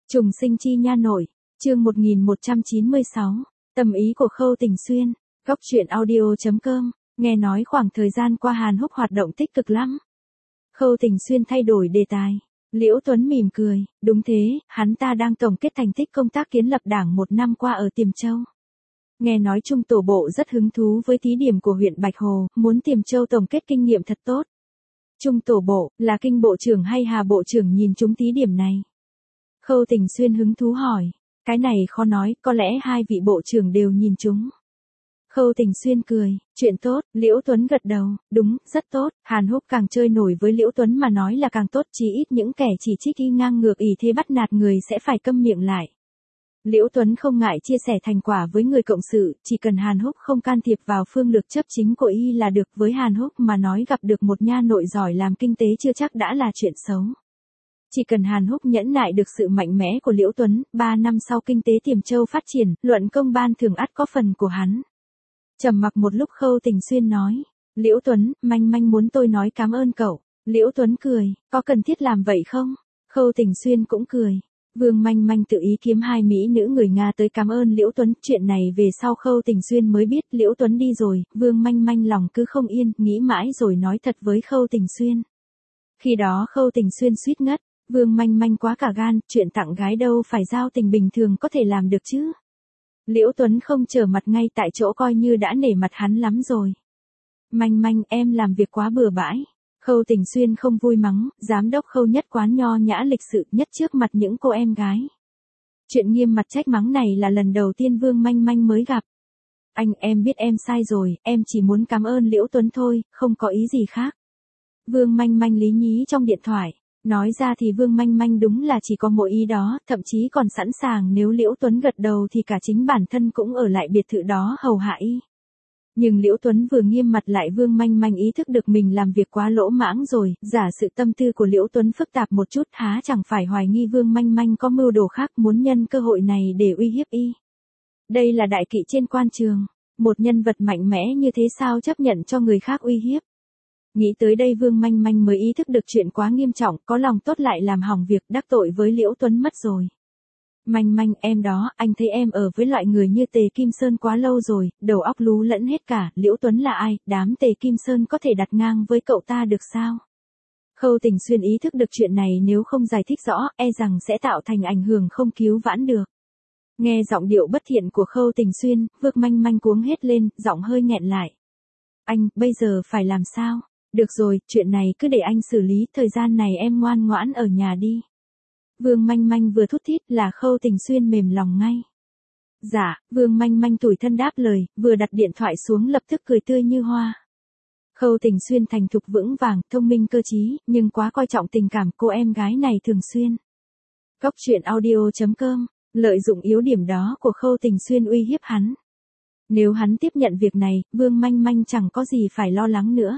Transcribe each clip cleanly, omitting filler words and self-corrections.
Trùng sinh chi nha nội, chương 1196, tâm ý của Khâu Tình Xuyên, góc truyện audio.com, nghe nói khoảng thời gian qua Hàn Húc hoạt động tích cực lắm. Khâu Tình Xuyên thay đổi đề tài, Liễu Tuấn mỉm cười, đúng thế, hắn ta đang tổng kết thành tích công tác kiến lập đảng 1 năm qua ở Tiềm Châu. Nghe nói Trung tổ bộ rất hứng thú với thí điểm của huyện Bạch Hồ, muốn Tiềm Châu tổng kết kinh nghiệm thật tốt. Trung tổ bộ, là Kinh bộ trưởng hay Hà bộ trưởng nhìn chúng thí điểm này? Khâu Tình Xuyên hứng thú hỏi, cái này khó nói, có lẽ hai vị bộ trưởng đều nhìn chúng. Khâu Tình Xuyên cười, chuyện tốt, Liễu Tuấn gật đầu, đúng, rất tốt, Hàn Húc càng chơi nổi với Liễu Tuấn mà nói là càng tốt, chí ít những kẻ chỉ trích y ngang ngược ỷ thế bắt nạt người sẽ phải câm miệng lại. Liễu Tuấn không ngại chia sẻ thành quả với người cộng sự, chỉ cần Hàn Húc không can thiệp vào phương lược chấp chính của y là được. Với Hàn Húc mà nói, gặp được một nha nội giỏi làm kinh tế chưa chắc đã là chuyện xấu. Chỉ cần Hàn Húc nhẫn nại được sự mạnh mẽ của Liễu Tuấn, 3 năm sau kinh tế Tiềm Châu phát triển, luận công ban thường ắt có phần của hắn. Trầm mặc một lúc Khâu Tình Xuyên nói, Liễu Tuấn, manh manh muốn tôi nói cảm ơn cậu. Liễu Tuấn cười, có cần thiết làm vậy không? Khâu Tình Xuyên cũng cười. Vương Manh Manh tự ý kiếm hai mỹ nữ người Nga tới cảm ơn Liễu Tuấn, chuyện này về sau Khâu Tình Xuyên mới biết. Liễu Tuấn đi rồi, Vương Manh Manh lòng cứ không yên, nghĩ mãi rồi nói thật với Khâu Tình Xuyên. Khi đó Khâu Tình Xuyên suýt ngất, Vương Manh Manh quá cả gan, chuyện tặng gái đâu phải giao tình bình thường có thể làm được chứ. Liễu Tuấn không trở mặt ngay tại chỗ coi như đã nể mặt hắn lắm rồi. Manh Manh, em làm việc quá bừa bãi. Khâu Tình Xuyên không vui mắng, giám đốc Khâu nhất quán nho nhã lịch sự nhất trước mặt những cô em gái. Chuyện nghiêm mặt trách mắng này là lần đầu tiên Vương Manh Manh mới gặp. Anh, em biết em sai rồi, em chỉ muốn cảm ơn Liễu Tuấn thôi, không có ý gì khác. Vương Manh Manh lý nhí trong điện thoại, nói ra thì Vương Manh Manh đúng là chỉ có mỗi ý đó, thậm chí còn sẵn sàng nếu Liễu Tuấn gật đầu thì cả chính bản thân cũng ở lại biệt thự đó hầu hạ y. Nhưng Liễu Tuấn vừa nghiêm mặt lại Vương Manh Manh ý thức được mình làm việc quá lỗ mãng rồi, giả sự tâm tư của Liễu Tuấn phức tạp một chút, há chẳng phải hoài nghi Vương Manh Manh có mưu đồ khác muốn nhân cơ hội này để uy hiếp y. Đây là đại kỵ trên quan trường, một nhân vật mạnh mẽ như thế sao chấp nhận cho người khác uy hiếp. Nghĩ tới đây Vương Manh Manh mới ý thức được chuyện quá nghiêm trọng, có lòng tốt lại làm hỏng việc, đắc tội với Liễu Tuấn mất rồi. Manh Manh, em đó, anh thấy em ở với loại người như Tề Kim Sơn quá lâu rồi, đầu óc lú lẫn hết cả, Liễu Tuấn là ai, đám Tề Kim Sơn có thể đặt ngang với cậu ta được sao? Khâu Tình Xuyên ý thức được chuyện này nếu không giải thích rõ, e rằng sẽ tạo thành ảnh hưởng không cứu vãn được. Nghe giọng điệu bất thiện của Khâu Tình Xuyên, Vương Manh Manh cuống hết lên, giọng hơi nghẹn lại. Anh, bây giờ phải làm sao? Được rồi, chuyện này cứ để anh xử lý, thời gian này em ngoan ngoãn ở nhà đi. Vương Manh Manh vừa thút thít là Khâu Tình Xuyên mềm lòng ngay. Dạ, Vương Manh Manh tủi thân đáp lời, vừa đặt điện thoại xuống lập tức cười tươi như hoa. Khâu Tình Xuyên thành thục vững vàng, thông minh cơ trí, nhưng quá coi trọng tình cảm cô em gái này thường xuyên. Góc truyện audio.com, lợi dụng yếu điểm đó của Khâu Tình Xuyên uy hiếp hắn. Nếu hắn tiếp nhận việc này, Vương Manh Manh chẳng có gì phải lo lắng nữa.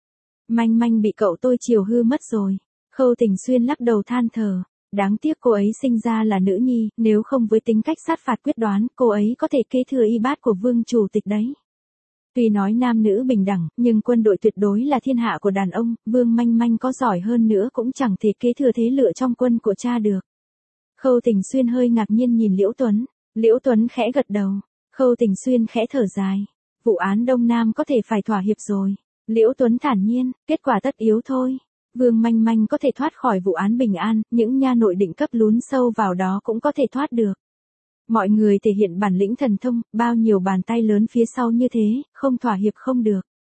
Manh Manh bị cậu tôi chiều hư mất rồi. Khâu Tình Xuyên lắc đầu than thở. Đáng tiếc cô ấy sinh ra là nữ nhi, nếu không với tính cách sát phạt quyết đoán, cô ấy có thể kế thừa y bát của Vương chủ tịch đấy. Tuy nói nam nữ bình đẳng, nhưng quân đội tuyệt đối là thiên hạ của đàn ông, Vương Manh Manh có giỏi hơn nữa cũng chẳng thể kế thừa thế lựa trong quân của cha được. Khâu Tình Xuyên hơi ngạc nhiên nhìn Liễu Tuấn. Liễu Tuấn khẽ gật đầu. Khâu Tình Xuyên khẽ thở dài. Vụ án Đông Nam có thể phải thỏa hiệp rồi. Liễu Tuấn thản nhiên, kết quả tất yếu thôi. Vương Manh Manh có thể thoát khỏi vụ án bình an, những nha nội định cấp lún sâu vào đó cũng có thể thoát được. Mọi người thể hiện bản lĩnh thần thông, bao nhiêu bàn tay lớn phía sau như thế, không thỏa hiệp không được.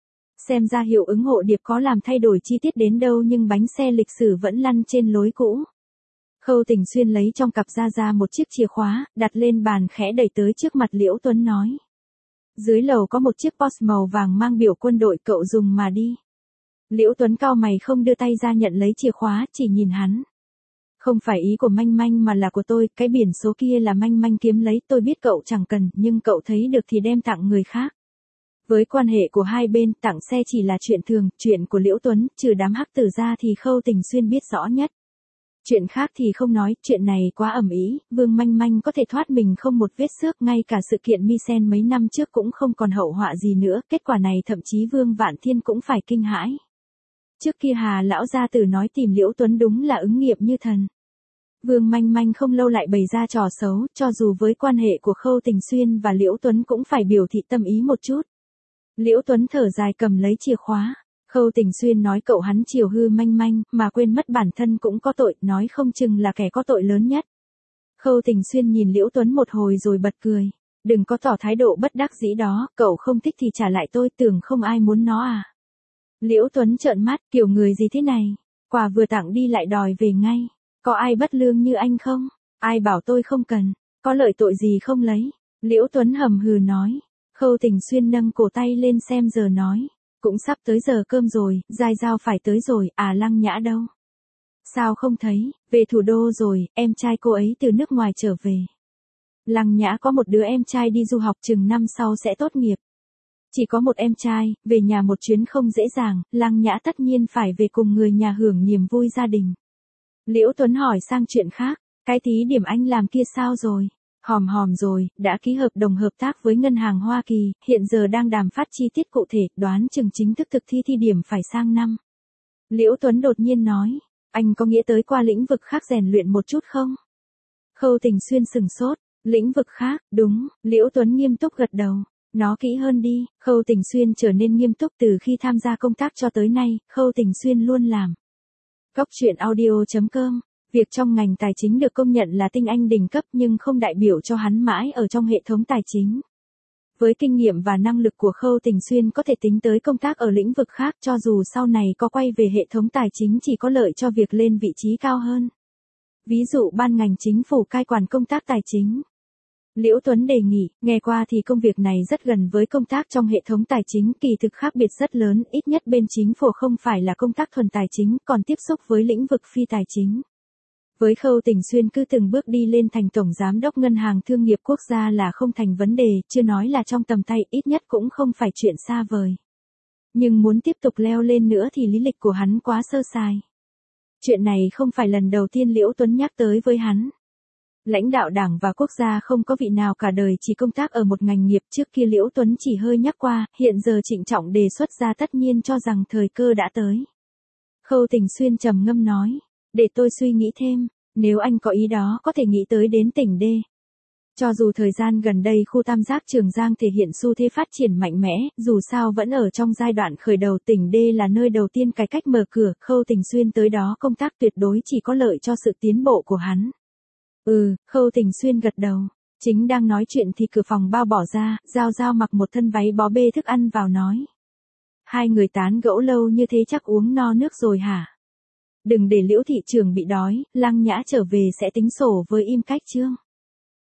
Xem ra hiệu ứng hộ điệp có làm thay đổi chi tiết đến đâu nhưng bánh xe lịch sử vẫn lăn trên lối cũ. Khâu Tình Xuyên lấy trong cặp ra một chiếc chìa khóa, đặt lên bàn khẽ đẩy tới trước mặt Liễu Tuấn nói. Dưới lầu có một chiếc Porsche màu vàng mang biểu quân đội, cậu dùng mà đi. Liễu Tuấn cau mày không đưa tay ra nhận lấy chìa khóa, chỉ nhìn hắn. Không phải ý của Manh Manh mà là của tôi, cái biển số kia là Manh Manh kiếm lấy, tôi biết cậu chẳng cần, nhưng cậu thấy được thì đem tặng người khác. Với quan hệ của hai bên, tặng xe chỉ là chuyện thường, chuyện của Liễu Tuấn, trừ đám hắc tử ra thì Khâu Tình Xuyên biết rõ nhất. Chuyện khác thì không nói, chuyện này quá ầm ĩ, Vương Manh Manh có thể thoát mình không một vết xước, ngay cả sự kiện Misen mấy năm trước cũng không còn hậu họa gì nữa, kết quả này thậm chí Vương Vạn Thiên cũng phải kinh hãi. Trước kia Hà lão gia tử nói tìm Liễu Tuấn đúng là ứng nghiệm như thần. Vương Manh Manh không lâu lại bày ra trò xấu, cho dù với quan hệ của Khâu Tình Xuyên và Liễu Tuấn cũng phải biểu thị tâm ý một chút. Liễu Tuấn thở dài cầm lấy chìa khóa. Khâu Tình Xuyên nói cậu hắn chiều hư Manh Manh, mà quên mất bản thân cũng có tội, nói không chừng là kẻ có tội lớn nhất. Khâu Tình Xuyên nhìn Liễu Tuấn một hồi rồi bật cười. Đừng có tỏ thái độ bất đắc dĩ đó, cậu không thích thì trả lại tôi, tưởng không ai muốn nó à. Liễu Tuấn trợn mắt, kiểu người gì thế này, quà vừa tặng đi lại đòi về ngay. Có ai bất lương như anh không? Ai bảo tôi không cần, có lợi tội gì không lấy. Liễu Tuấn hầm hừ nói. Khâu Tình Xuyên nâng cổ tay lên xem giờ nói. Cũng sắp tới giờ cơm rồi, Giai Giao phải tới rồi, à Lăng Nhã đâu? Sao không thấy, về thủ đô rồi, em trai cô ấy từ nước ngoài trở về. Lăng Nhã có một đứa em trai đi du học chừng năm sau sẽ tốt nghiệp. Chỉ có một em trai, về nhà một chuyến không dễ dàng, Lăng Nhã tất nhiên phải về cùng người nhà hưởng niềm vui gia đình. Liễu Tuấn hỏi sang chuyện khác, cái thí điểm anh làm kia sao rồi? Hòm rồi, đã ký hợp đồng hợp tác với ngân hàng Hoa Kỳ, hiện giờ đang đàm phát chi tiết cụ thể, đoán chừng chính thức thực thi điểm phải sang năm. Liễu Tuấn đột nhiên nói, anh có nghĩa tới qua lĩnh vực khác rèn luyện một chút không? Khâu Tình Xuyên sừng sốt, lĩnh vực khác, đúng, Liễu Tuấn nghiêm túc gật đầu. Nó kỹ hơn đi. Khâu Tình Xuyên trở nên nghiêm túc từ khi tham gia công tác cho tới nay, Khâu Tình Xuyên luôn làm. Góc truyện audio.com. Việc trong ngành tài chính được công nhận là tinh anh đỉnh cấp nhưng không đại biểu cho hắn mãi ở trong hệ thống tài chính. Với kinh nghiệm và năng lực của Khâu Tình Xuyên có thể tính tới công tác ở lĩnh vực khác, cho dù sau này có quay về hệ thống tài chính chỉ có lợi cho việc lên vị trí cao hơn. Ví dụ ban ngành chính phủ cai quản công tác tài chính. Liễu Tuấn đề nghị, nghe qua thì công việc này rất gần với công tác trong hệ thống tài chính, kỳ thực khác biệt rất lớn, ít nhất bên chính phủ không phải là công tác thuần tài chính, còn tiếp xúc với lĩnh vực phi tài chính. Với Khâu Tình Xuyên cứ từng bước đi lên thành tổng giám đốc ngân hàng thương nghiệp quốc gia là không thành vấn đề, chưa nói là trong tầm tay, ít nhất cũng không phải chuyện xa vời. Nhưng muốn tiếp tục leo lên nữa thì lý lịch của hắn quá sơ sài. Chuyện này không phải lần đầu tiên Liễu Tuấn nhắc tới với hắn. Lãnh đạo đảng và quốc gia không có vị nào cả đời chỉ công tác ở một ngành nghiệp, trước kia Liễu Tuấn chỉ hơi nhắc qua, hiện giờ trịnh trọng đề xuất ra, tất nhiên cho rằng thời cơ đã tới. Khâu Tình Xuyên trầm ngâm nói, để tôi suy nghĩ thêm, nếu anh có ý đó có thể nghĩ tới đến tỉnh D. Cho dù thời gian gần đây khu tam giác Trường Giang thể hiện xu thế phát triển mạnh mẽ, dù sao vẫn ở trong giai đoạn khởi đầu, tỉnh D là nơi đầu tiên cải cách mở cửa, Khâu Tình Xuyên tới đó công tác tuyệt đối chỉ có lợi cho sự tiến bộ của hắn. Khâu Tình Xuyên gật đầu. Chính đang nói chuyện thì cửa phòng bao bỏ ra, Giao Giao mặc một thân váy bó bê thức ăn vào nói. Hai người tán gẫu lâu như thế chắc uống no nước rồi hả? Đừng để Liễu thị trưởng bị đói, Lăng Nhã trở về sẽ tính sổ với Im Cách Trương.